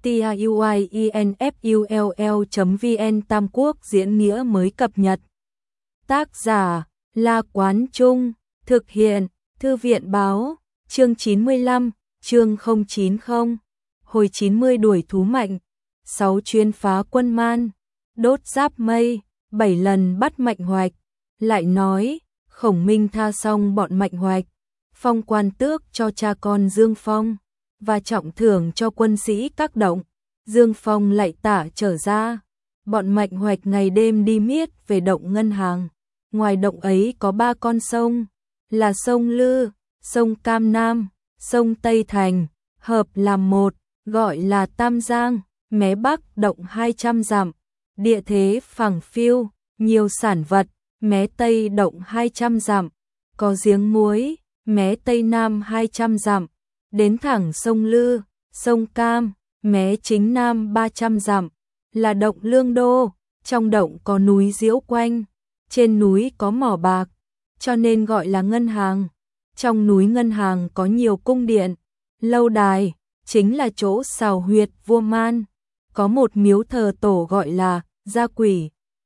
tiuinfull.vn Tam Quốc diễn nghĩa mới cập nhật. Tác giả La Quán Trung, thực hiện Thư viện Báo, chương 95, chương 090, hồi 90 đuổi thú mạnh, 6 chuyến phá quân Man, đốt giáp mây, 7 lần bắt Mạnh Hoạch, lại nói, Khổng Minh tha xong bọn Mạnh Hoạch, phong quan tước cho cha con Dương Phong, và trọng thưởng cho quân sĩ các động. Dương Phong lại tả trở ra, bọn Mạnh Hoạch ngày đêm đi miết về động ngân hàng. Ngoài động ấy có 3 con sông, là sông Lư, sông Cam Nam, sông Tây Thành, hợp làm một, gọi là Tam Giang, mé bắc động 200 dặm, địa thế phẳng phiu, nhiều sản vật, mé tây động 200 dặm, có giếng muối, mé tây nam 200 dặm, đến thẳng sông Lư, sông Cam, mé chính nam 300 dặm, là động Lương Đô, trong động có núi Diễu quanh, trên núi có mỏ bạc, cho nên gọi là ngân hàng. Trong núi ngân hàng có nhiều cung điện, lâu đài, chính là chỗ xào huyệt vua Man. Có một miếu thờ tổ gọi là Gia Quỷ,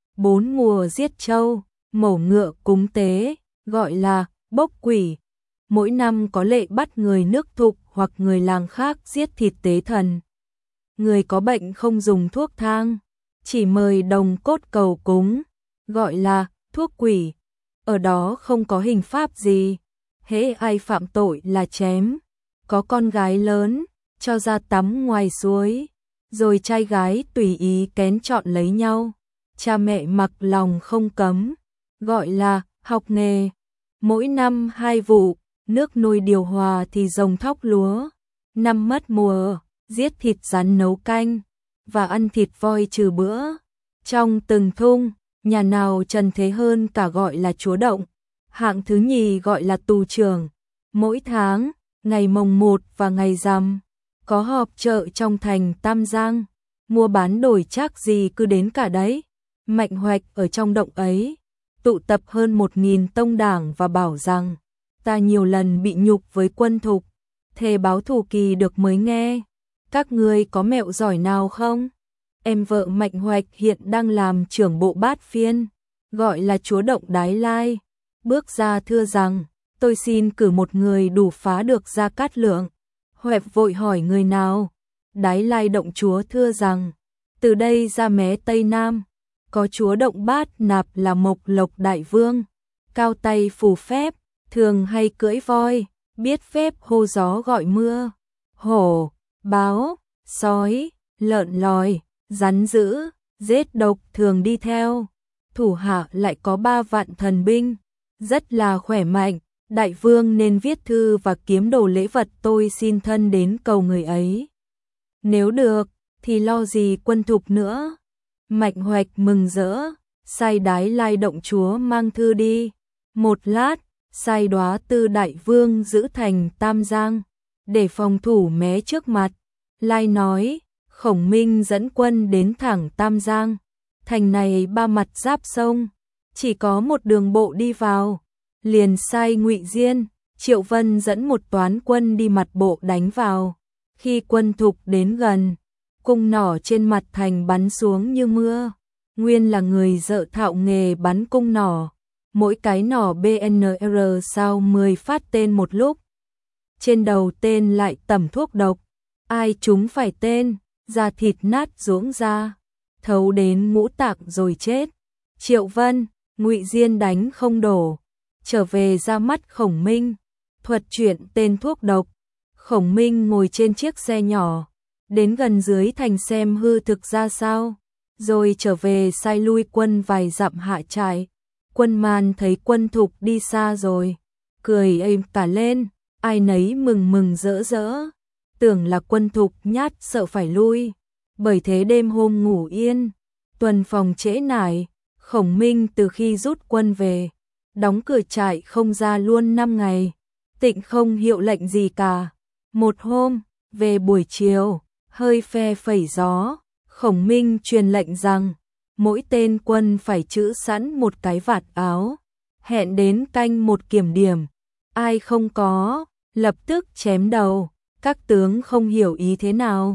4 mùa giết trâu, mổ ngựa cúng tế, gọi là Bốc Quỷ. Mỗi năm có lệ bắt người nước Thục hoặc người làng khác giết thịt tế thần. Người có bệnh không dùng thuốc thang, chỉ mời đồng cốt cầu cúng, gọi là thuốc quỷ. Ở đó không có hình pháp gì, hễ ai phạm tội là chém. Có con gái lớn, cho ra tắm ngoài suối, rồi trai gái tùy ý kén chọn lấy nhau. Cha mẹ mặc lòng không cấm, gọi là học nghề. Mỗi năm 2 vụ, nước nuôi điều hòa thì rồng thóc lúa. Năm mất mùa, giết thịt rắn nấu canh, và ăn thịt voi trừ bữa. Trong từng thung, nhà nào trần thế hơn cả gọi là chúa động, hạng thứ nhì gọi là tù trưởng. Mỗi tháng, ngày mồng 1 và ngày rằm, có họp chợ trong thành Tam Giang, mua bán đổi trác gì cứ đến cả đấy. Mạnh Hoạch ở trong động ấy, tụ tập hơn 1000 tông đảng và bảo rằng, ta nhiều lần bị nhục với quân Thục, thề báo thù kỳ được mới nghe. Các ngươi có mẹo giỏi nào không? Em vợ Mạnh Hoạch hiện đang làm trưởng bộ bát phiên, gọi là chúa động Đái Lai. Bước ra thưa rằng, tôi xin cử một người đủ phá được Gia Cát Lượng. Hoạch vội hỏi người nào? Đái Lai động chúa thưa rằng, từ đây ra mé Tây Nam, có chúa động Bát Nạp là Mộc Lộc Đại Vương, cao tay phù phép, thường hay cưỡi voi, biết phép hô gió gọi mưa, hổ, báo, sói, lợn lòi, rắn dữ, giết độc thường đi theo. Thủ hạ lại có 3 vạn thần binh, rất là khỏe mạnh. Đại vương nên viết thư và kiếm đồ lễ vật, tôi xin thân đến cầu người ấy. Nếu được, thì lo gì quân Thục nữa. Mạnh Hoạch mừng rỡ, sai Đái Lai động chúa mang thư đi. Một lát, sai Đóa Tư đại vương giữ thành Tam Giang, để phòng thủ mé trước mặt. Lai nói, Khổng Minh dẫn quân đến thẳng Tam Giang. Thành này 3 mặt giáp sông, chỉ có một đường bộ đi vào. Liền sai Ngụy Diên, Triệu Vân dẫn một toán quân đi mặt bộ đánh vào. Khi quân Thục đến gần, cung nỏ trên mặt thành bắn xuống như mưa. Nguyên là người dợ thạo nghề bắn cung nỏ, mỗi cái nỏ BNR sao 10 phát tên một lúc. Trên đầu tên lại tẩm thuốc độc, ai trúng phải tên, da thịt nát ruỗng ra, thấu đến ngũ tạng rồi chết. Triệu Vân, Ngụy Diên đánh không đổ, trở về ra mắt Khổng Minh, thuật chuyện tên thuốc độc. Khổng Minh ngồi trên chiếc xe nhỏ, đến gần dưới thành xem hư thực ra sao, rồi trở về sai lui quân vài dặm hạ trại. Quân Man thấy quân Thục đi xa rồi, cười êm cả lên, ai nấy mừng mừng rỡ rỡ, tưởng là quân Thục nhát sợ phải lui. Bởi thế đêm hôm ngủ yên, tuần phòng trễ nải. Khổng Minh từ khi rút quân về, đóng cửa trại không ra luôn 5 ngày, tịnh không hiệu lệnh gì cả. Một hôm, về buổi chiều, hơi phe phẩy gió, Khổng Minh truyền lệnh rằng, mỗi tên quân phải trữ sẵn một cái vạt áo, hẹn đến canh 1 kiểm điểm. Ai không có, lập tức chém đầu. Các tướng không hiểu ý thế nào,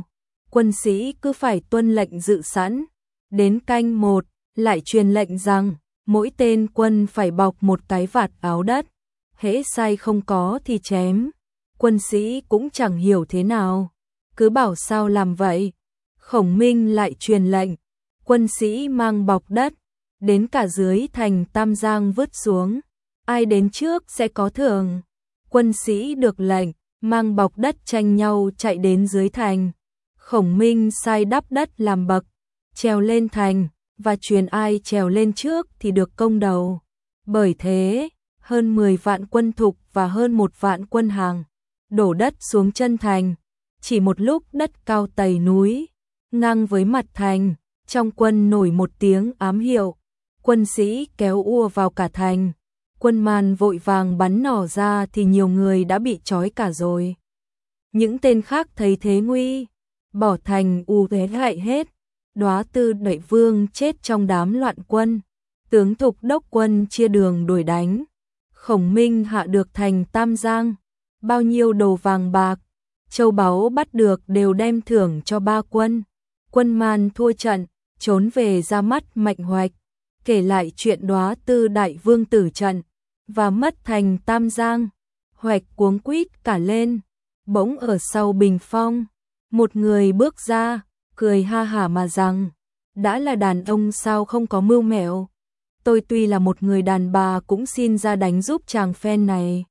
quân sĩ cứ phải tuân lệnh dự sẵn. Đến canh 1, lại truyền lệnh rằng mỗi tên quân phải bọc một cái vạt áo đất, hễ sai không có thì chém. Quân sĩ cũng chẳng hiểu thế nào, cứ bảo sao làm vậy. Khổng Minh lại truyền lệnh, quân sĩ mang bọc đất, đến cả dưới thành Tam Giang vứt xuống, ai đến trước sẽ có thưởng. Quân sĩ được lệnh, mang bọc đất tranh nhau chạy đến dưới thành. Khổng Minh sai đắp đất làm bậc, trèo lên thành, và truyền ai trèo lên trước thì được công đầu. Bởi thế, hơn 10 vạn quân thục và hơn 1 vạn quân hàng đổ đất xuống chân thành. Chỉ một lúc đất cao tầy núi, ngang với mặt thành, trong quân nổi một tiếng ám hiệu. Quân sĩ kéo ùa vào cả thành. Quân Man vội vàng bắn nỏ ra thì nhiều người đã bị trói cả rồi. Những tên khác thấy thế nguy, bỏ thành ùa lại hết. Đóa Tư Đại Vương chết trong đám loạn quân. Tướng Thục đốc quân chia đường đuổi đánh. Khổng Minh hạ được thành Tam Giang. Bao nhiêu đồ vàng bạc, châu báu bắt được đều đem thưởng cho ba quân. Quân Man thua trận, trốn về ra mắt Mạnh Hoạch, kể lại chuyện Đóa Tư Đại Vương tử trận và mất thành Tam Giang. Hoạch cuống quýt cả lên. Bỗng ở sau bình phong, một người bước ra, cười ha hả mà rằng: đã là đàn ông sao không có mưu mẹo? Tôi tuy là một người đàn bà cũng xin ra đánh giúp chàng phen này.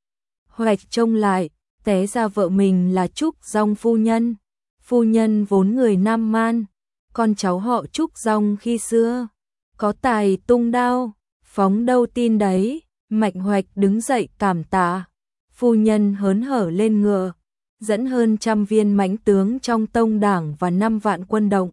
Hoạch trông lại, té ra vợ mình là Trúc Dong phu nhân. Phu nhân vốn người Nam Man, con cháu họ Trúc Dong khi xưa có tài tung đao, phóng đâu tin đấy. Mạnh Hoạch đứng dậy cảm tạ. Phu nhân hớn hở lên ngựa, dẫn hơn 100 viên mãnh tướng trong tông đảng và 5 vạn quân động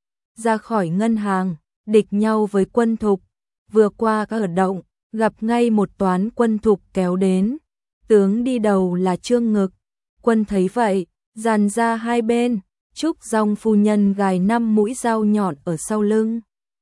ra khỏi ngân hàng, địch nhau với quân Thục. Vừa qua các ở động, gặp ngay một toán quân Thục kéo đến. Tướng đi đầu là Trương Ngực. Quân thấy vậy, dàn ra hai bên. Trúc Dong phu nhân gài 5 mũi dao nhọn ở sau lưng,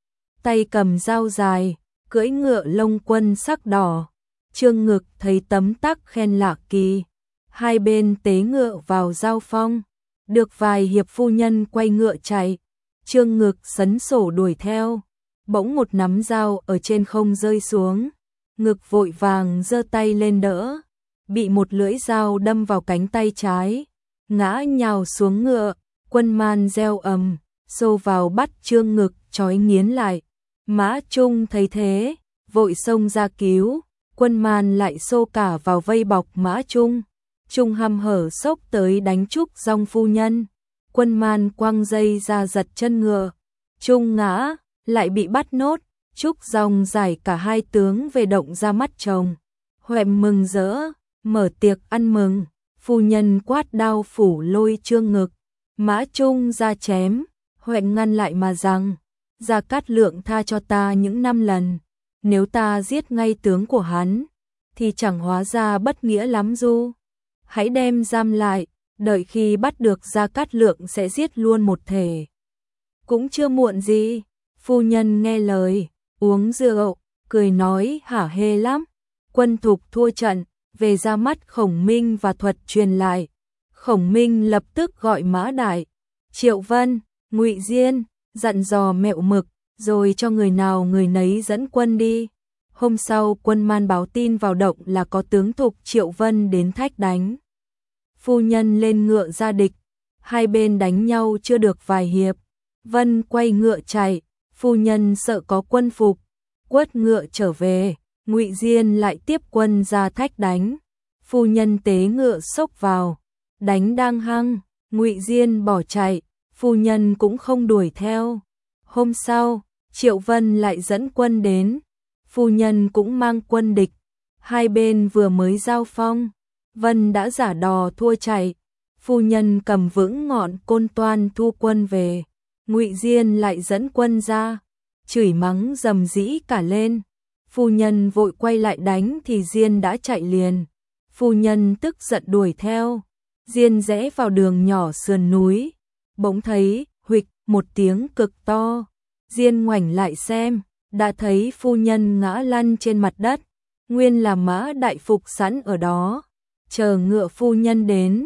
tay cầm dao dài, cưỡi ngựa lông quân sắc đỏ. Trương Ngực thấy tấm tắc khen lạ kỳ. Hai bên tế ngựa vào giao phong. Được vài hiệp phu nhân quay ngựa chạy. Trương Ngực sấn sổ đuổi theo. Bỗng một nắm dao ở trên không rơi xuống. Ngực vội vàng giơ tay lên đỡ, bị một lưỡi dao đâm vào cánh tay trái, ngã nhào xuống ngựa. Quân Man reo ầm, xô vào bắt Trương Ngực trói nghiến lại. Mã Trung thấy thế, vội xông ra cứu. Quân Man lại xô cả vào vây bọc Mã Trung. Trung hăm hở xốc tới đánh Trúc Dong phu nhân. Quân Man quăng dây ra giật chân ngựa. Trung ngã, lại bị bắt nốt. Trúc Dong giải cả hai tướng về động ra mắt chồng. Hoệm mừng rỡ, mở tiệc ăn mừng. Phu nhân quát đao phủ lôi Trương Ngực. Mã Trung ra chém. Hoệm ngăn lại mà rằng: Gia Cát Lượng tha cho ta những 5 lần. Nếu ta giết ngay tướng của hắn, thì chẳng hóa ra bất nghĩa lắm du. Hãy đem giam lại, đợi khi bắt được Gia Cát Lượng sẽ giết luôn một thể. Cũng chưa muộn gì. Phu nhân nghe lời, uống rượu, cười nói hả hê lắm. Quân Thục thua trận, về ra mắt Khổng Minh và thuật truyền lại. Khổng Minh lập tức gọi Mã Đại, Triệu Vân, Ngụy Diên, dặn dò mẹo mực, rồi cho người nào người nấy dẫn quân đi. Hôm sau quân Man báo tin vào động là có tướng Thục Triệu Vân đến thách đánh. Phu nhân lên ngựa ra địch, hai bên đánh nhau chưa được vài hiệp. Vân quay ngựa chạy, phu nhân sợ có quân phục, quất ngựa trở về. Ngụy Diên lại tiếp quân ra thách đánh. Phu nhân tế ngựa xốc vào, đánh đang hăng, Ngụy Diên bỏ chạy, phu nhân cũng không đuổi theo. Hôm sau, Triệu Vân lại dẫn quân đến, phu nhân cũng mang quân địch. Hai bên vừa mới giao phong, Vân đã giả đò thua chạy. Phu nhân cầm vững ngọn côn toan thu quân về. Ngụy Diên lại dẫn quân ra, chửi mắng rầm rĩ cả lên. Phu nhân vội quay lại đánh thì Diên đã chạy liền. Phu nhân tức giận đuổi theo. Diên rẽ vào đường nhỏ sườn núi, bỗng thấy huỵch một tiếng cực to. Diên ngoảnh lại xem, đã thấy phu nhân ngã lăn trên mặt đất. Nguyên là Mã Đại phục sẵn ở đó, chờ ngựa phu nhân đến.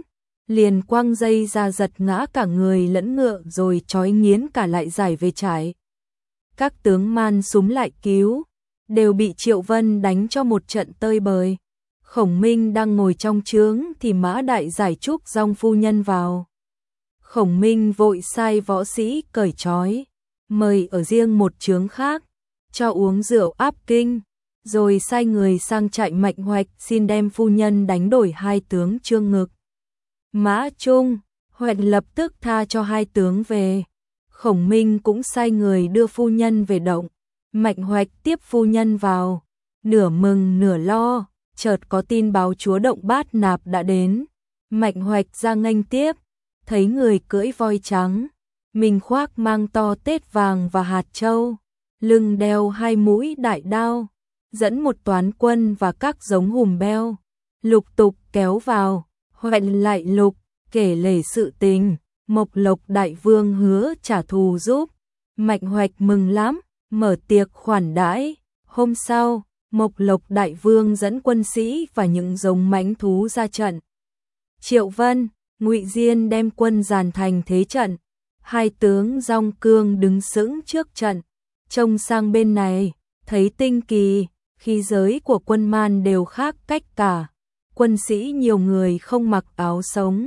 liền quăng dây ra giật ngã cả người lẫn ngựa rồi trói nghiến cả lại giải về trải. Các tướng man súng lại cứu, đều bị Triệu Vân đánh cho một trận tơi bời. Khổng Minh đang ngồi trong trướng thì Mã Đại giải Trúc Dòng phu nhân vào. Khổng Minh vội sai võ sĩ cởi trói, mời ở riêng một trướng khác, cho uống rượu áp kinh, rồi sai người sang trại Mạnh Hoạch xin đem phu nhân đánh đổi hai tướng Trương Ngực, Mã Trung. Hoạch lập tức tha cho hai tướng về. Khổng Minh cũng sai người đưa phu nhân về động. Mạnh Hoạch tiếp phu nhân vào, nửa mừng nửa lo, chợt có tin báo chúa Động Bát Nạp đã đến. Mạnh Hoạch ra nghênh tiếp, thấy người cưỡi voi trắng, mình khoác mang to tết vàng và hạt châu, lưng đeo hai mũi đại đao, dẫn một toán quân và các giống hùm beo, lục tục kéo vào. Hoạch lại lục kể lể sự tình, Mộc Lộc đại vương hứa trả thù giúp. Mạnh Hoạch mừng lắm, mở tiệc khoản đãi. Hôm sau, Mộc Lộc đại vương dẫn quân sĩ và những giống mãnh thú ra trận. Triệu Vân, Ngụy Diên đem quân dàn thành thế trận. Hai tướng Dong Cương đứng sững trước trận, trông sang bên này, thấy tinh kỳ, khí giới của quân man đều khác cách cả. Quân sĩ nhiều người không mặc áo sống,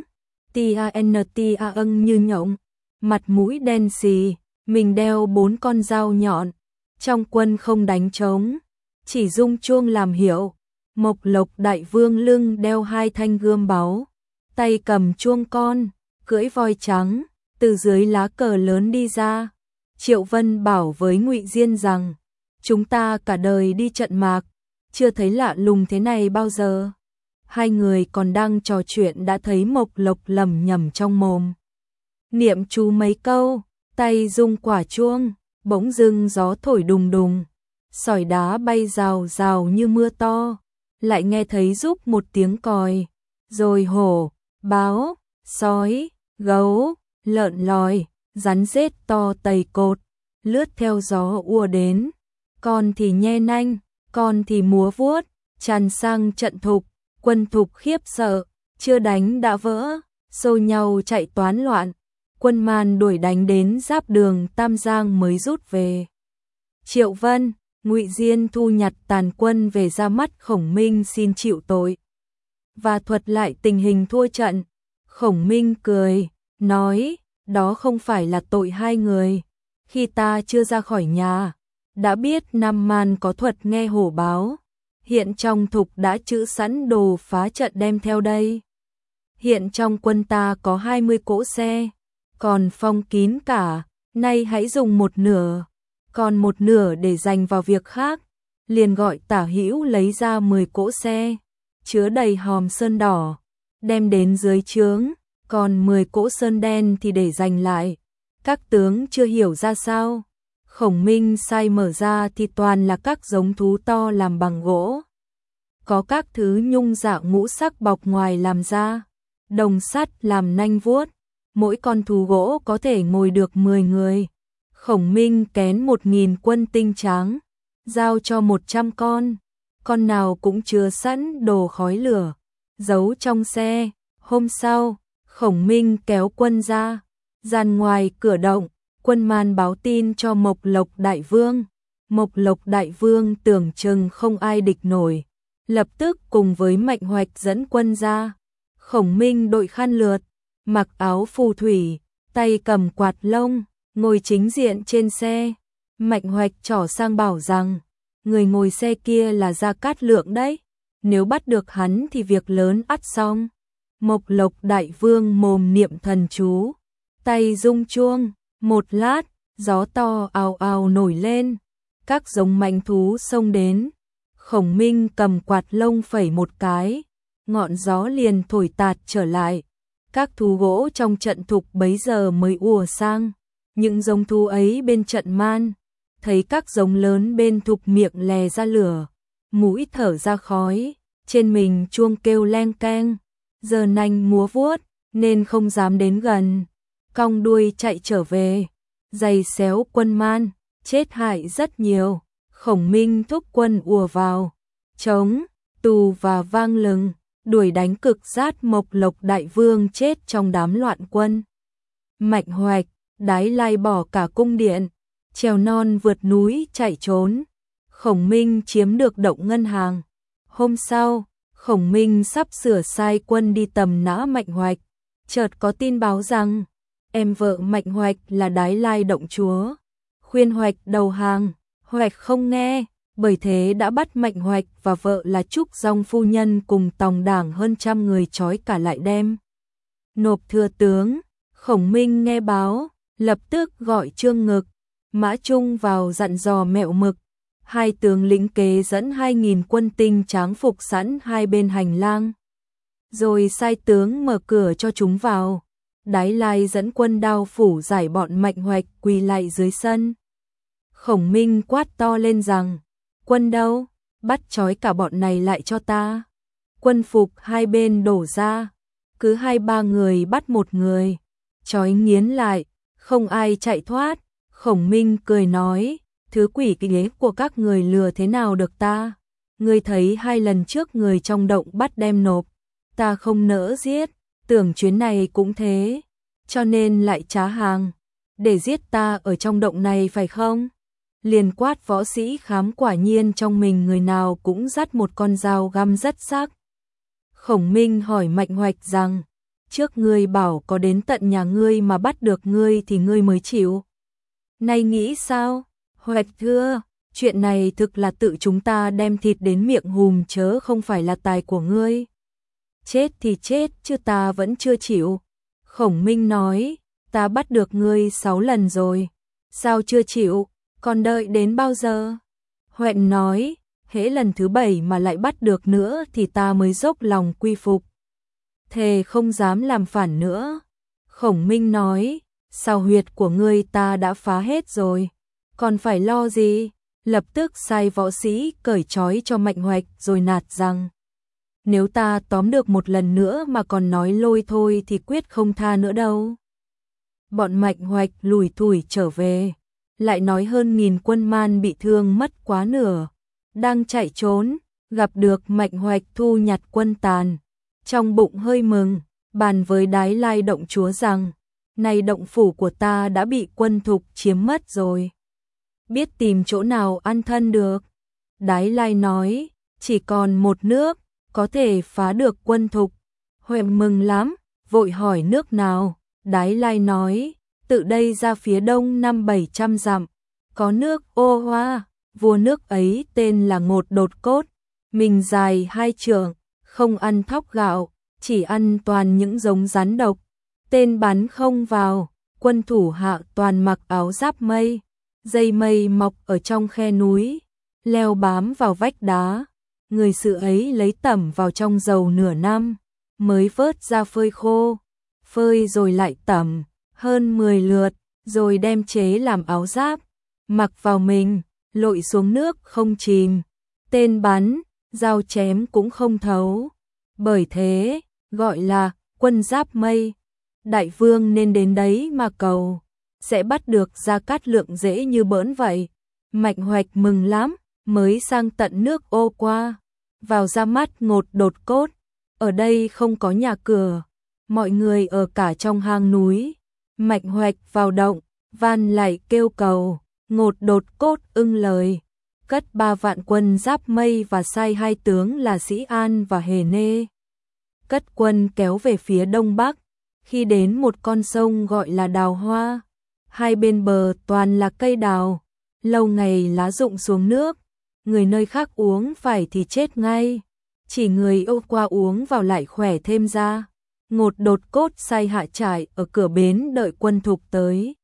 tia âng như nhộng, mặt mũi đen xì, mình đeo 4 con dao nhọn. Trong quân không đánh trống, chỉ rung chuông làm hiệu. Mộc Lộc đại vương lưng đeo 2 thanh gươm báu, tay cầm chuông con, cưỡi voi trắng, từ dưới lá cờ lớn đi ra. Triệu Vân bảo với Ngụy Diên rằng, chúng ta cả đời đi trận mạc, chưa thấy lạ lùng thế này bao giờ. Hai người còn đang trò chuyện đã thấy Mộc Lộc lẩm nhẩm trong mồm, niệm chú mấy câu, tay rung quả chuông, bỗng dưng gió thổi đùng đùng, sỏi đá bay rào rào như mưa to, lại nghe thấy rúc một tiếng còi, rồi hổ, báo, sói, gấu, lợn lòi, rắn rết to tầy cột, lướt theo gió ùa đến, con thì nhe nanh, con thì múa vuốt, tràn sang trận thục. Quân thục khiếp sợ, chưa đánh đã vỡ, xô nhau chạy toán loạn. Quân man đuổi đánh đến giáp đường Tam Giang mới rút về. Triệu Vân, Ngụy Diên thu nhặt tàn quân về ra mắt Khổng Minh xin chịu tội và thuật lại tình hình thua trận. Khổng Minh cười, nói, đó không phải là tội hai người. Khi ta chưa ra khỏi nhà, đã biết Nam Man có thuật nghe hổ báo. Hiện trong thục đã trữ sẵn đồ phá trận đem theo đây. Hiện trong quân ta có 20 cỗ xe, còn phong kín cả, nay hãy dùng một nửa, còn một nửa để dành vào việc khác. Liền gọi Tả Hữu lấy ra 10 cỗ xe, chứa đầy hòm sơn đỏ, đem đến dưới trướng, còn 10 cỗ sơn đen thì để dành lại. Các tướng chưa hiểu ra sao. Khổng Minh sai mở ra thì toàn là các giống thú to làm bằng gỗ. Có các thứ nhung dạng ngũ sắc bọc ngoài làm da, đồng sắt làm nanh vuốt. Mỗi con thú gỗ có thể ngồi được 10 người. Khổng Minh kén 1000 quân tinh tráng, giao cho 100 con nào cũng chứa sẵn đồ khói lửa, giấu trong xe. Hôm sau, Khổng Minh kéo quân ra, dàn ngoài cửa động. Quân man báo tin cho Mộc Lộc đại vương. Mộc Lộc đại vương tưởng chừng không ai địch nổi, lập tức cùng với Mạnh Hoạch dẫn quân ra. Khổng Minh đội khăn lượt, mặc áo phù thủy, tay cầm quạt lông, ngồi chính diện trên xe. Mạnh Hoạch trỏ sang bảo rằng, người ngồi xe kia là Gia Cát Lượng đấy, nếu bắt được hắn thì việc lớn ắt xong. Mộc Lộc đại vương mồm niệm thần chú, tay rung chuông. Một lát, gió to ào ào nổi lên, các giống mãnh thú xông đến. Khổng Minh cầm quạt lông phẩy một cái, ngọn gió liền thổi tạt trở lại. Các thú gỗ trong trận thục bấy giờ mới ùa sang. Những giống thú ấy bên trận man, thấy các giống lớn bên thục miệng lè ra lửa, mũi thở ra khói, trên mình chuông kêu leng keng, giờ nanh múa vuốt, nên không dám đến gần. Cong đuôi chạy trở về, giày xéo quân man, chết hại rất nhiều. Khổng Minh thúc quân ùa vào, trống, tù và vang lừng, đuổi đánh Cực Giác Mộc Lộc đại vương chết trong đám loạn quân. Mạnh Hoạch, Đái Lai bỏ cả cung điện, trèo non vượt núi chạy trốn. Khổng Minh chiếm được Động Ngân Hàng. Hôm sau, Khổng Minh sắp sửa sai quân đi tầm nã Mạnh Hoạch, chợt có tin báo rằng em vợ Mạnh Hoạch là Đái Lai động chúa, khuyên Hoạch đầu hàng. Hoạch không nghe, bởi thế đã bắt Mạnh Hoạch và vợ là Trúc Dòng phu nhân cùng tòng đảng hơn 100 người trói cả lại đem nộp thừa tướng. Khổng Minh nghe báo, lập tức gọi Trương Ngực, Mã Trung vào dặn dò Mẹo Mực. Hai tướng lĩnh kế dẫn 2.000 quân tinh tráng phục sẵn hai bên hành lang, rồi sai tướng mở cửa cho chúng vào. Đái Lai dẫn quân Đao Phủ giải bọn Mạnh Hoạch quỳ lại dưới sân. Khổng Minh quát to lên rằng, quân đâu, bắt trói cả bọn này lại cho ta. Quân phục hai bên đổ ra, cứ 2-3 người bắt một người, trói nghiến lại, không ai chạy thoát. Khổng Minh cười nói, thứ quỷ kế của các người lừa thế nào được ta. Ngươi thấy 2 lần trước người trong động bắt đem nộp, ta không nỡ giết, tưởng chuyến này cũng thế, cho nên lại trá hàng, để giết ta ở trong động này phải không? Liền quát võ sĩ khám, quả nhiên trong mình người nào cũng dắt một con dao găm rất sắc. Khổng Minh hỏi Mạnh Hoạch rằng, trước ngươi bảo có đến tận nhà ngươi mà bắt được ngươi thì ngươi mới chịu. Nay nghĩ sao? Hoạch thưa, chuyện này thực là tự chúng ta đem thịt đến miệng hùm chớ không phải là tài của ngươi. Chết thì chết chứ ta vẫn chưa chịu. Khổng Minh nói, ta bắt được ngươi 6 lần rồi, sao chưa chịu, còn đợi đến bao giờ? Hoạch nói, hễ lần thứ 7 mà lại bắt được nữa thì ta mới dốc lòng quy phục, thề không dám làm phản nữa. Khổng Minh nói, sao huyệt của ngươi ta đã phá hết rồi, còn phải lo gì? Lập tức sai võ sĩ cởi trói cho Mạnh Hoạch rồi nạt rằng, nếu ta tóm được một lần nữa mà còn nói lôi thôi thì quyết không tha nữa đâu. Bọn Mạnh Hoạch lủi thủi trở về, lại nói hơn 1.000 quân man bị thương mất quá nửa, đang chạy trốn, gặp được Mạnh Hoạch thu nhặt quân tàn, trong bụng hơi mừng, bàn với Đái Lai động chúa rằng, này động phủ của ta đã bị quân Thục chiếm mất rồi, biết tìm chỗ nào an thân được. Đái Lai nói, chỉ còn một nước, có thể phá được quân Thục. Hoạch mừng lắm, vội hỏi nước nào. Đái Lai nói, tự đây ra phía đông 500-700 dặm, có nước Ô Hoa, vua nước ấy tên là Ngột Đột Cốt, mình dài 2 trượng, không ăn thóc gạo, chỉ ăn toàn những giống rắn độc, tên bắn không vào, quân thủ hạ toàn mặc áo giáp mây, dây mây mọc ở trong khe núi, leo bám vào vách đá, người sự ấy lấy tẩm vào trong dầu nửa năm, mới vớt ra phơi khô, phơi rồi lại tẩm, hơn 10 lượt, rồi đem chế làm áo giáp, mặc vào mình, lội xuống nước không chìm, tên bắn, dao chém cũng không thấu, bởi thế, gọi là quân giáp mây. Đại vương nên đến đấy mà cầu, sẽ bắt được Gia Cát Lượng dễ như bỡn vậy. Mạnh Hoạch mừng lắm, mới sang tận nước Ô qua, vào ra mắt Ngột Đột Cốt, ở đây không có nhà cửa, mọi người ở cả trong hang núi. Mạnh Hoạch vào động, van lạy kêu cầu, Ngột Đột Cốt ưng lời, cất 3 vạn quân giáp mây và sai 2 tướng là Sĩ An và Hề Nê. Cất quân kéo về phía đông bắc, khi đến một con sông gọi là Đào Hoa, hai bên bờ toàn là cây đào, lâu ngày lá rụng xuống nước, người nơi khác uống phải thì chết ngay, chỉ người Âu qua uống vào lại khỏe thêm ra. Ngột Đột Cốt sai hạ trại ở cửa bến đợi quân Thục tới.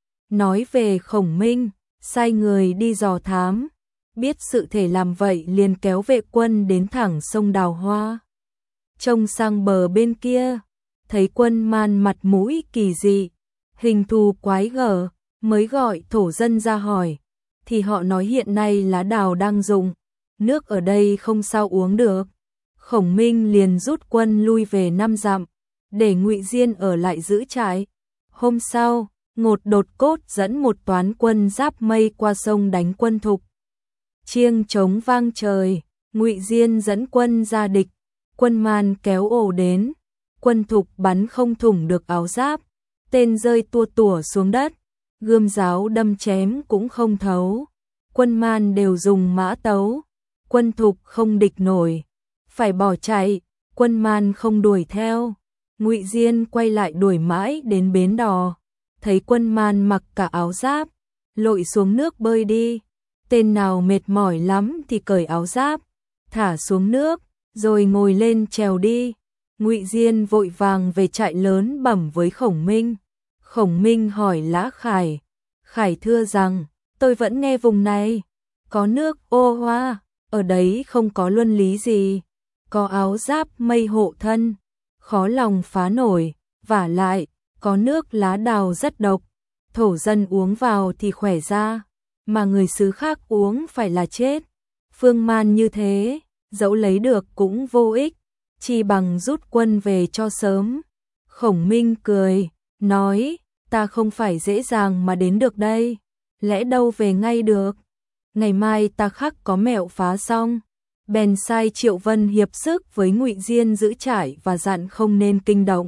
Nói về Khổng Minh, sai người đi dò thám, biết sự thể làm vậy liền kéo vệ quân đến thẳng sông Đào Hoa. Trông sang bờ bên kia, thấy quân man mặt mũi kỳ dị, hình thù quái gở, mới gọi thổ dân ra hỏi, thì họ nói hiện nay lá đào đang rụng, nước ở đây không sao uống được. Khổng Minh liền rút quân lui về 5 dặm, để Ngụy Diên ở lại giữ trại. Hôm sau, Ngột Đột Cốt dẫn một toán quân giáp mây qua sông đánh quân Thục. Chiêng trống vang trời, Ngụy Diên dẫn quân ra địch, Quân Man kéo ồ đến, Quân Thục bắn không thủng được áo giáp, tên rơi tua tủa xuống đất, gươm giáo đâm chém cũng không thấu. Quân Man đều dùng mã tấu, Quân Thục không địch nổi, phải bỏ chạy. Quân Man không đuổi theo, Ngụy Diên quay lại đuổi mãi đến bến đò, thấy Quân Man mặc cả áo giáp, lội xuống nước bơi đi. Tên nào mệt mỏi lắm thì cởi áo giáp, thả xuống nước, rồi ngồi lên chèo đi. Ngụy Diên vội vàng về trại lớn bẩm với Khổng Minh. Khổng Minh hỏi Lã Khải, Khải thưa rằng, tôi vẫn nghe vùng này có nước ô hoa, ở đấy không có luân lý gì, có áo giáp mây hộ thân, khó lòng phá nổi, vả lại, có nước lá đào rất độc, thổ dân uống vào thì khỏe ra, mà người xứ khác uống phải là chết. Phương man như thế, dẫu lấy được cũng vô ích, chi bằng rút quân về cho sớm. Khổng Minh cười, nói, ta không phải dễ dàng mà đến được đây, lẽ đâu về ngay được. Ngày mai ta khắc có mẹo phá xong. Bèn sai Triệu Vân hiệp sức với Ngụy Diên giữ trại và dặn không nên kinh động.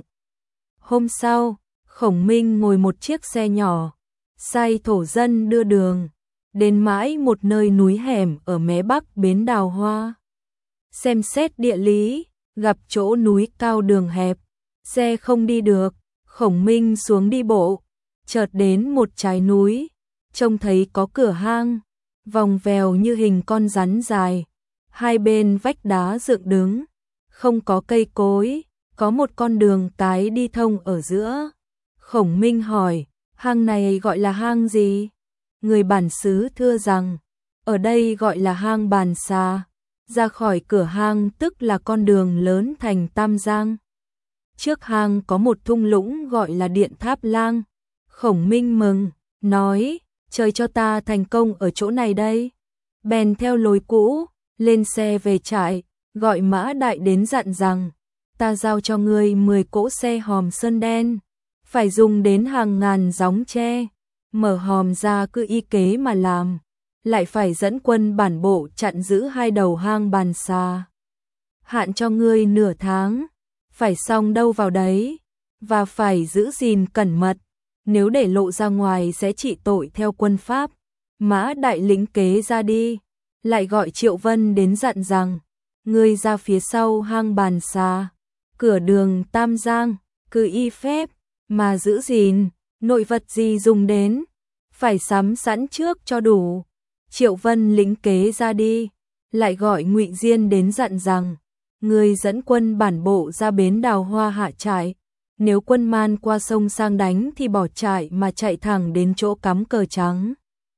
Hôm sau, Khổng Minh ngồi một chiếc xe nhỏ, sai thổ dân đưa đường, đến mãi một nơi núi hẻm ở mé bắc bến Đào Hoa. Xem xét địa lý, gặp chỗ núi cao đường hẹp, xe không đi được, Khổng Minh xuống đi bộ, chợt đến một trái núi, trông thấy có cửa hang, vòng vèo như hình con rắn dài, hai bên vách đá dựng đứng, không có cây cối, có một con đường cái đi thông ở giữa. Khổng Minh hỏi, hang này gọi là hang gì? Người bản xứ thưa rằng, ở đây gọi là hang Bàn Xà. Ra khỏi cửa hang tức là con đường lớn thành Tam Giang. Trước hang có một thung lũng gọi là Điện Tháp Lang. Khổng Minh mừng, nói, trời cho ta thành công ở chỗ này đây. Bèn theo lối cũ, lên xe về trại, gọi Mã Đại đến dặn rằng, ta giao cho ngươi 10 cỗ xe hòm sơn đen, phải dùng đến hàng ngàn gióng tre, mở hòm ra cứ y kế mà làm, lại phải dẫn quân bản bộ chặn giữ hai đầu hang Bàn Xà. Hạn cho ngươi nửa tháng, phải xong đâu vào đấy, và phải giữ gìn cẩn mật, nếu để lộ ra ngoài sẽ trị tội theo quân pháp. Mã Đại lĩnh kế ra đi, lại gọi Triệu Vân đến dặn rằng, ngươi ra phía sau hang Bàn Xà, cửa đường Tam Giang, cứ y phép mà giữ gìn, nội vật gì dùng đến, phải sắm sẵn trước cho đủ. Triệu Vân lĩnh kế ra đi, lại gọi Ngụy Diên đến dặn rằng, ngươi dẫn quân bản bộ ra bến Đào Hoa hạ trại, nếu quân man qua sông sang đánh thì bỏ trại mà chạy thẳng đến chỗ cắm cờ trắng.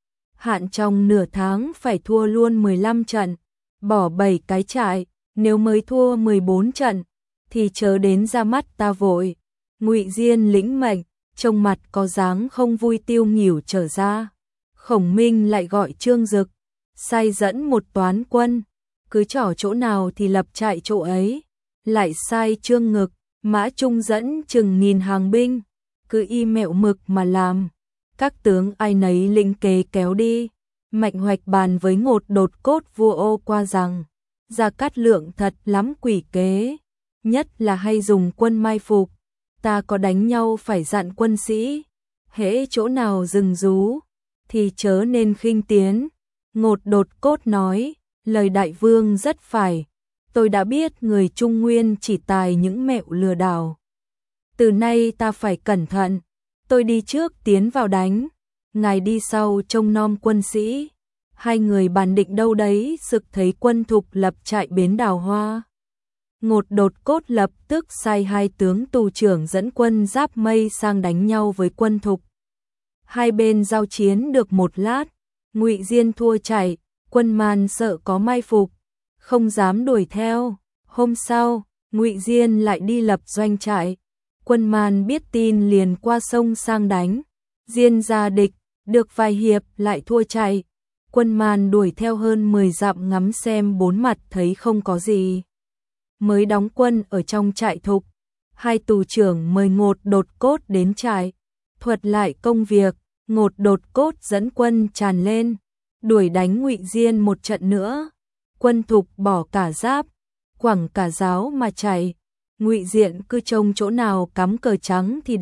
Hạn trong nửa tháng phải thua luôn 15 trận, bỏ 7 cái trại, nếu mới thua 14 trận, thì chớ đến ra mắt ta vội. Ngụy Diên lĩnh mệnh, trông mặt có dáng không vui tiêu nghỉu trở ra. Khổng Minh lại gọi Trương Dực, sai dẫn một toán quân, cứ trỏ chỗ nào thì lập trại chỗ ấy. Lại sai Trương Ngực, Mã Trung dẫn chừng 1000 hàng binh, cứ y mẹo mực mà làm. Các tướng ai nấy lĩnh kế kéo đi. Mạnh Hoạch bàn với Ngột Đột Cốt vua Ô Qua rằng, Gia Cát Lượng thật lắm quỷ kế, nhất là hay dùng quân mai phục. Ta có đánh nhau phải dặn quân sĩ, hễ chỗ nào rừng rú thì chớ nên khinh tiến. Ngột Đột Cốt nói, lời đại vương rất phải, tôi đã biết người Trung Nguyên chỉ tài những mẹo lừa đảo. Từ nay ta phải cẩn thận, tôi đi trước tiến vào đánh, ngài đi sau trông nom quân sĩ. Hai người bàn định đâu đấy sực thấy Quân Thục lập trại bến Đào Hoa. Ngột Đột Cốt lập tức sai hai tướng tù trưởng dẫn quân Giáp Mây sang đánh nhau với Quân Thục. Hai bên giao chiến được một lát, Ngụy Diên thua chạy, quân man sợ có mai phục, không dám đuổi theo. Hôm sau, Ngụy Diên lại đi lập doanh trại, quân man biết tin liền qua sông sang đánh. Diên ra địch, được vài hiệp lại thua chạy. Quân man đuổi theo hơn 10 dặm ngắm xem bốn mặt thấy không có gì, mới đóng quân ở trong trại Thục. Hai tù trưởng mời Ngột Đột Cốt đến trại, thuật lại công việc. Ngột Đột Cốt dẫn quân tràn lên, đuổi đánh Ngụy Diên một trận nữa. Quân Thục bỏ cả giáp, quẳng cả giáo mà chạy. Ngụy Diện cứ trông chỗ nào cắm cờ trắng thì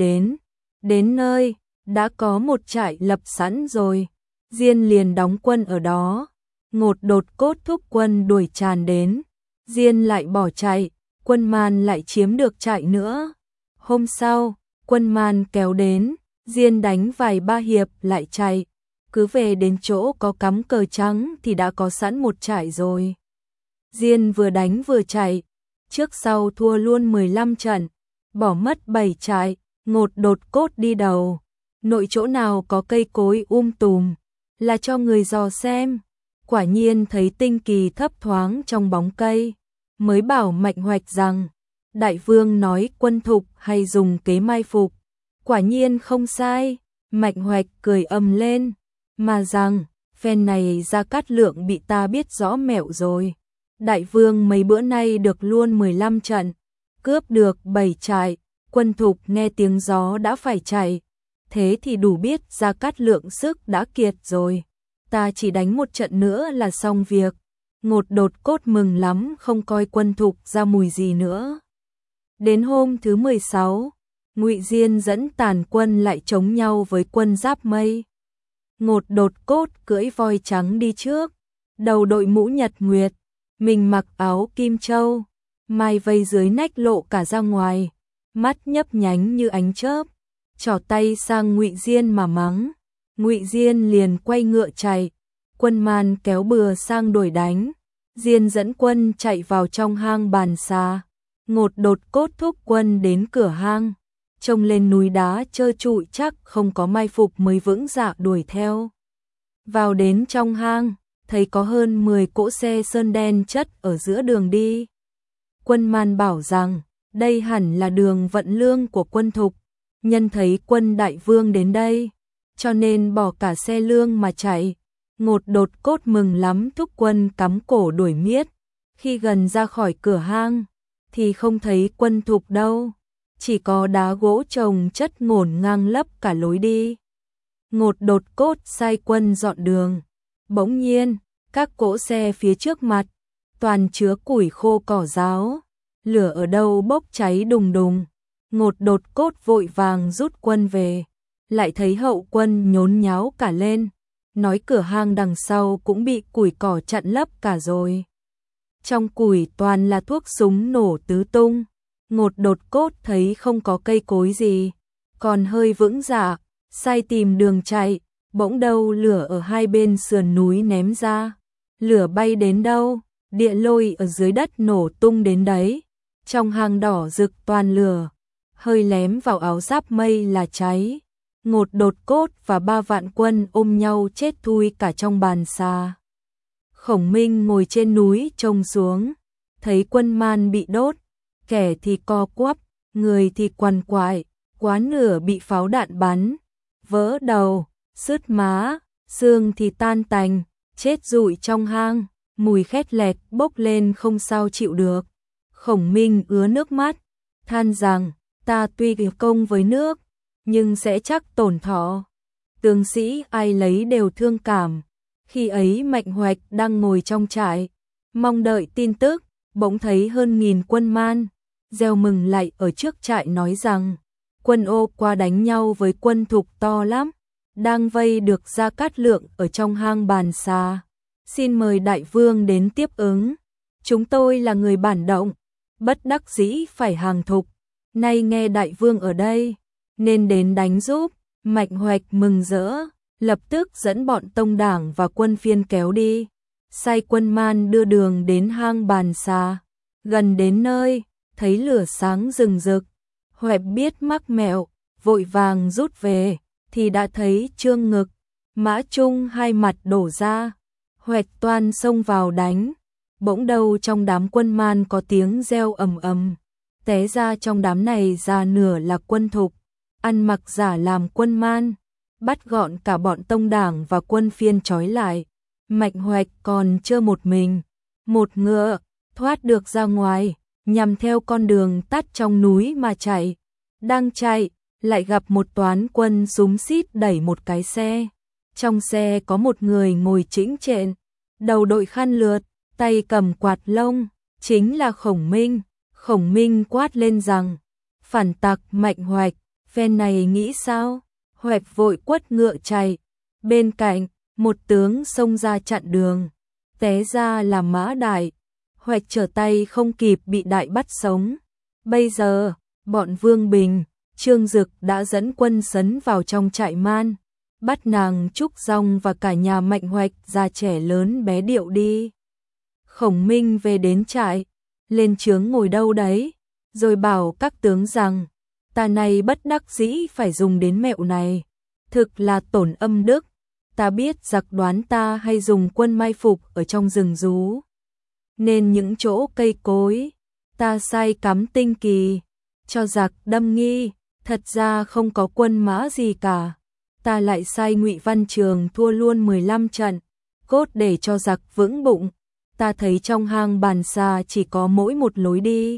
đến nơi đã có một trại lập sẵn rồi, Diên liền đóng quân ở đó. Ngột đột cốt thúc quân đuổi tràn đến, Diên lại bỏ chạy, quân Man lại chiếm được trại nữa. Hôm sau, quân Man kéo đến, Diên đánh vài ba hiệp lại chạy, cứ về đến chỗ có cắm cờ trắng thì đã có sẵn một trại rồi. Diên vừa đánh vừa chạy, trước sau thua luôn 15 trận, bỏ mất 7 trại, Ngột đột cốt đi đầu. Nội chỗ nào có cây cối tùm, là cho người dò xem. Quả nhiên thấy tinh kỳ thấp thoáng trong bóng cây, mới bảo Mạnh Hoạch rằng, đại vương nói quân thục hay dùng kế mai phục. Quả nhiên không sai, Mạnh Hoạch cười ầm lên, mà rằng, phen này Gia Cát Lượng bị ta biết rõ mẹo rồi. Đại vương mấy bữa nay được luôn 15 trận, cướp được 7 trại, quân thục nghe tiếng gió đã phải chạy. Thế thì đủ biết Gia Cát Lượng sức đã kiệt rồi. Ta chỉ đánh một trận nữa là xong việc. Ngột đột cốt mừng lắm, không coi quân thục ra mùi gì nữa. Đến hôm thứ 16, Ngụy Diên dẫn tàn quân lại chống nhau với quân Giáp Mây. Ngột đột cốt cưỡi voi trắng đi trước, đầu đội mũ nhật nguyệt, mình mặc áo kim châu, mai vây dưới nách lộ cả ra ngoài, mắt nhấp nhánh như ánh chớp, trỏ tay sang Ngụy Diên mà mắng. Ngụy Diên liền quay ngựa chạy, quân Man kéo bừa sang đuổi đánh. Diên dẫn quân chạy vào trong hang Bàn Xà. Ngột đột cốt thúc quân đến cửa hang, trông lên núi đá trơ trụi chắc không có mai phục mới vững dạ đuổi theo. Vào đến trong hang, thấy có hơn 10 cỗ xe sơn đen chất ở giữa đường đi. Quân Man bảo rằng, đây hẳn là đường vận lương của quân thục, nhân thấy quân đại vương đến đây, cho nên bỏ cả xe lương mà chạy. Ngột đột cốt mừng lắm, thúc quân cắm cổ đuổi miết. Khi gần ra khỏi cửa hang, thì không thấy quân thục đâu, chỉ có đá gỗ chồng chất ngổn ngang lấp cả lối đi. Ngột đột cốt sai quân dọn đường. Bỗng nhiên, các cỗ xe phía trước mặt, toàn chứa củi khô cỏ ráo, lửa ở đâu bốc cháy đùng đùng. Ngột đột cốt vội vàng rút quân về, lại thấy hậu quân nhốn nháo cả lên, nói cửa hang đằng sau cũng bị củi cỏ chặn lấp cả rồi. Trong củi toàn là thuốc súng nổ tứ tung. Ngột đột cốt thấy không có cây cối gì, còn hơi vững dạ, sai tìm đường chạy, bỗng đâu lửa ở hai bên sườn núi ném ra. Lửa bay đến đâu, địa lôi ở dưới đất nổ tung đến đấy. Trong hang đỏ rực toàn lửa, hơi lém vào áo Giáp Mây là cháy. Ngột đột cốt và 3 vạn quân ôm nhau chết thui cả trong Bàn Xà. Khổng Minh ngồi trên núi trông xuống, thấy quân Man bị đốt, kẻ thì co quắp, người thì quằn quại, quá nửa bị pháo đạn bắn, vỡ đầu, sứt má, xương thì tan tành, chết rụi trong hang, mùi khét lẹt bốc lên không sao chịu được. Khổng Minh ứa nước mắt, than rằng, ta tuy có công với nước, nhưng sẽ chắc tổn thọ. Tướng sĩ ai lấy đều thương cảm. Khi ấy Mạnh Hoạch đang ngồi trong trại, mong đợi tin tức, bỗng thấy hơn 1000 quân Man, reo mừng lại ở trước trại nói rằng, quân Ô qua đánh nhau với quân Thục to lắm, đang vây được Gia Cát Lượng ở trong hang Bàn Xà. Xin mời đại vương đến tiếp ứng. Chúng tôi là người bản động, bất đắc dĩ phải hàng thục, nay nghe đại vương ở đây, nên đến đánh giúp. Mạnh Hoạch mừng rỡ, lập tức dẫn bọn tông đảng và quân phiên kéo đi, sai quân Man đưa đường đến hang Bàn Xà. Gần đến nơi, thấy lửa sáng rừng rực, Hoạch biết mắc mẹo, vội vàng rút về, thì đã thấy Trương Ngực, Mã Trung hai mặt đổ ra. Hoạch toan xông vào đánh, bỗng đâu trong đám quân Man có tiếng reo ầm ầm, té ra trong đám này ra nửa là quân Thục, ăn mặc giả làm quân Man, bắt gọn cả bọn tông đảng và quân phiên trói lại. Mạnh Hoạch còn trơ một mình, một ngựa, thoát được ra ngoài, nhằm theo con đường tắt trong núi mà chạy. Đang chạy, lại gặp một toán quân xúm xít đẩy một cái xe. Trong xe có một người ngồi chĩnh chện, đầu đội khăn lượt, tay cầm quạt lông, chính là Khổng Minh. Khổng Minh quát lên rằng, phản tặc Mạnh Hoạch, phen này nghĩ sao? Hoạch vội quất ngựa chạy, bên cạnh, một tướng xông ra chặn đường, té ra là Mã Đại. Hoạch trở tay không kịp bị Đại bắt sống. Bây giờ, bọn Vương Bình, Trương Dực đã dẫn quân sấn vào trong trại man, bắt nàng Trúc Dòng và cả nhà Mạnh Hoạch già trẻ lớn bé điệu đi. Khổng Minh về đến trại, lên trướng ngồi đâu đấy, rồi bảo các tướng rằng, ta này bất đắc dĩ phải dùng đến mẹo này, thực là tổn âm đức. Ta biết giặc đoán ta hay dùng quân mai phục ở trong rừng rú, nên những chỗ cây cối, ta sai cắm tinh kỳ, cho giặc đâm nghi, thật ra không có quân mã gì cả. Ta lại sai Ngụy Văn Trường thua luôn 15 trận, cốt để cho giặc vững bụng. Ta thấy trong hang Bàn Xà chỉ có mỗi một lối đi,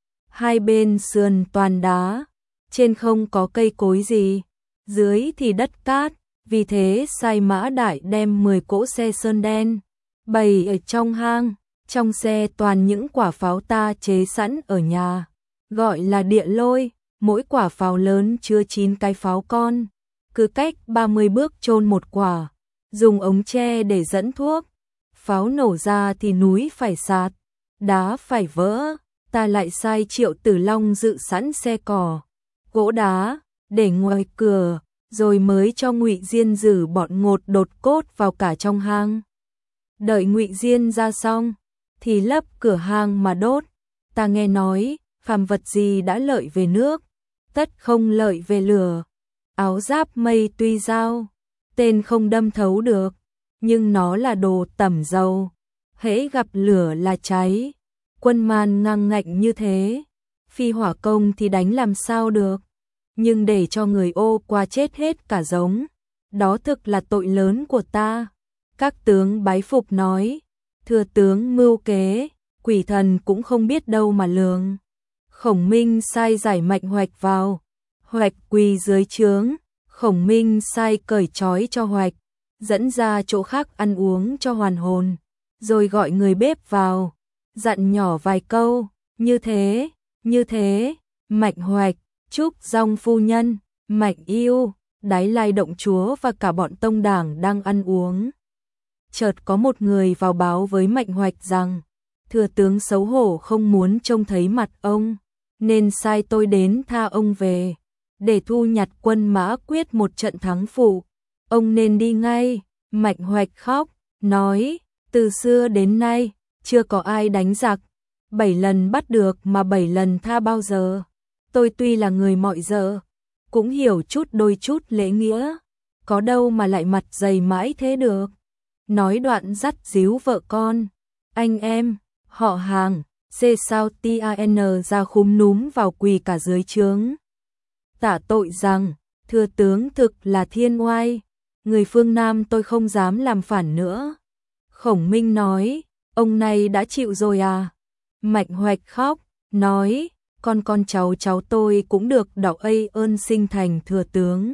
hai bên sườn toàn đá, trên không có cây cối gì, dưới thì đất cát, vì thế sai Mã Đại đem 10 cỗ xe sơn đen bày ở trong hang, trong xe toàn những quả pháo ta chế sẵn ở nhà, gọi là địa lôi, mỗi quả pháo lớn chứa 9 cái pháo con, cứ cách 30 bước chôn một quả, dùng ống tre để dẫn thuốc. Pháo nổ ra thì núi phải sạt, đá phải vỡ. Ta lại sai Triệu Tử Long dự sẵn xe cỏ, gỗ đá để ngoài cửa, rồi mới cho Ngụy Diên giữ bọn ngột đột cốt vào cả trong hang. Đợi Ngụy Diên ra xong thì lấp cửa hang mà đốt. Ta nghe nói, phàm vật gì đã lợi về nước, tất không lợi về lửa. Áo giáp mây tuy dao, tên không đâm thấu được, nhưng nó là đồ tẩm dầu, hễ gặp lửa là cháy. Quân man ngang ngạnh như thế, phi hỏa công thì đánh làm sao được, nhưng để cho người ô qua chết hết cả giống, đó thực là tội lớn của ta. Các tướng bái phục nói, thưa tướng mưu kế, quỷ thần cũng không biết đâu mà lường. Khổng Minh sai giải Mạnh Hoạch vào, Hoạch quỳ dưới trướng, Khổng Minh sai cởi trói cho Hoạch, dẫn ra chỗ khác ăn uống cho hoàn hồn, rồi gọi người bếp vào, dặn nhỏ vài câu, như thế, Mạnh Hoạch, Trúc Dòng phu nhân, Mạnh Yêu, Đái Lai động chúa và cả bọn tông đảng đang ăn uống. Chợt có một người vào báo với Mạnh Hoạch rằng, thừa tướng xấu hổ không muốn trông thấy mặt ông, nên sai tôi đến tha ông về, để thu nhặt quân mã quyết một trận thắng phụ. Ông nên đi ngay. Mạnh Hoạch khóc, nói, từ xưa đến nay, chưa có ai đánh giặc, 7 lần bắt được mà 7 lần tha bao giờ. Tôi tuy là người mọi giờ, cũng hiểu chút đôi chút lễ nghĩa, có đâu mà lại mặt dày mãi thế được. Nói đoạn dắt díu vợ con, anh em, họ hàng, xê sao TAN ra khúm núm vào quỳ cả dưới trướng. Tả tội rằng, thưa tướng thực là thiên oai, người phương Nam tôi không dám làm phản nữa. Khổng Minh nói, ông này đã chịu rồi à? Mạnh Hoạch khóc, nói, con cháu tôi cũng được đạo ấy ơn sinh thành thừa tướng.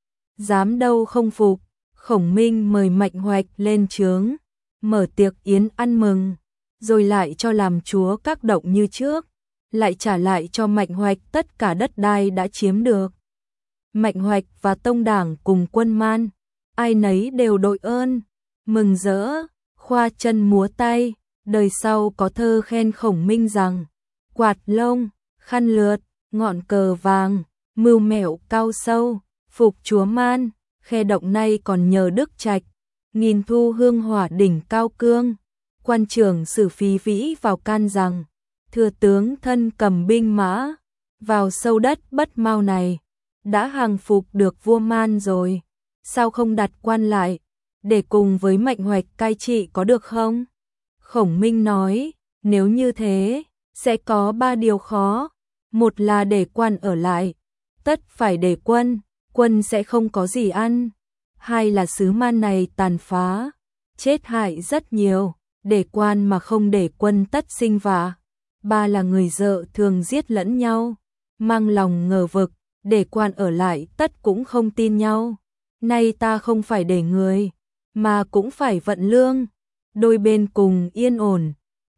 Dám đâu không phục. Khổng Minh mời Mạnh Hoạch lên trướng, mở tiệc yến ăn mừng, rồi lại cho làm chúa các động như trước, lại trả lại cho Mạnh Hoạch tất cả đất đai đã chiếm được. Mạnh Hoạch và tông đảng cùng quân man, ai nấy đều đội ơn, mừng rỡ, khoa chân múa tay. Đời sau có thơ khen Khổng Minh rằng, quạt lông, khăn lượt, ngọn cờ vàng, mưu mẹo cao sâu, phục chúa man, khe động nay còn nhờ đức trạch, nghìn thu hương hỏa đỉnh cao cương. Quan trưởng Sử Phí Vĩ vào can rằng, thừa tướng thân cầm binh mã, vào sâu đất Bất Mao này, đã hàng phục được vua man rồi, sao không đặt quan lại, để cùng với Mạnh Hoạch cai trị có được không? Khổng Minh nói, nếu như thế, sẽ có 3 điều khó. Một là để quan ở lại, tất phải để quân sẽ không có gì ăn. Hai là xứ man này tàn phá, chết hại rất nhiều, để quan mà không để quân tất sinh vạ. Ba là người dợ thường giết lẫn nhau, mang lòng ngờ vực, để quan ở lại tất cũng không tin nhau. Nay ta không phải để người, mà cũng phải vận lương, đôi bên cùng yên ổn,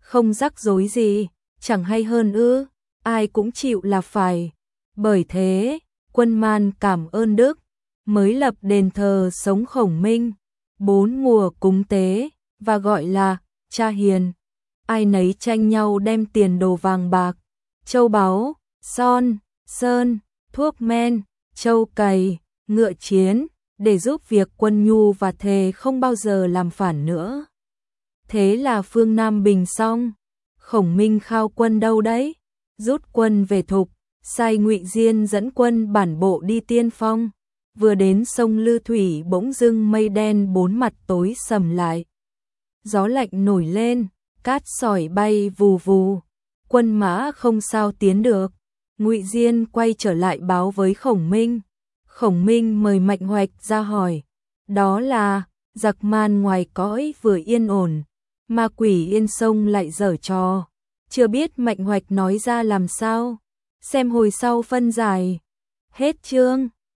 không rắc rối gì, chẳng hay hơn ư, ai cũng chịu là phải. Bởi thế, Quân Man cảm ơn Đức, mới lập đền thờ sống Khổng Minh, 4 mùa cúng tế, và gọi là cha hiền. Ai nấy tranh nhau đem tiền đồ vàng bạc, châu báu, son, sơn, thuốc men, châu cày, ngựa chiến, để giúp việc quân nhu và thề không bao giờ làm phản nữa. Thế là phương Nam bình xong. Khổng Minh khao quân đâu đấy? Rút quân về Thục, sai Ngụy Diên dẫn quân bản bộ đi tiên phong. Vừa đến sông Lư Thủy bỗng dưng mây đen bốn mặt tối sầm lại. Gió lạnh nổi lên, cát sỏi bay vù vù. Quân mã không sao tiến được. Ngụy Diên quay trở lại báo với Khổng Minh. Khổng Minh mời Mạnh Hoạch ra hỏi. Đó là, giặc man ngoài cõi vừa yên ổn, ma quỷ yên sông lại giở trò. Chưa biết Mạnh Hoạch nói ra làm sao. Xem hồi sau phân giải. Hết chương.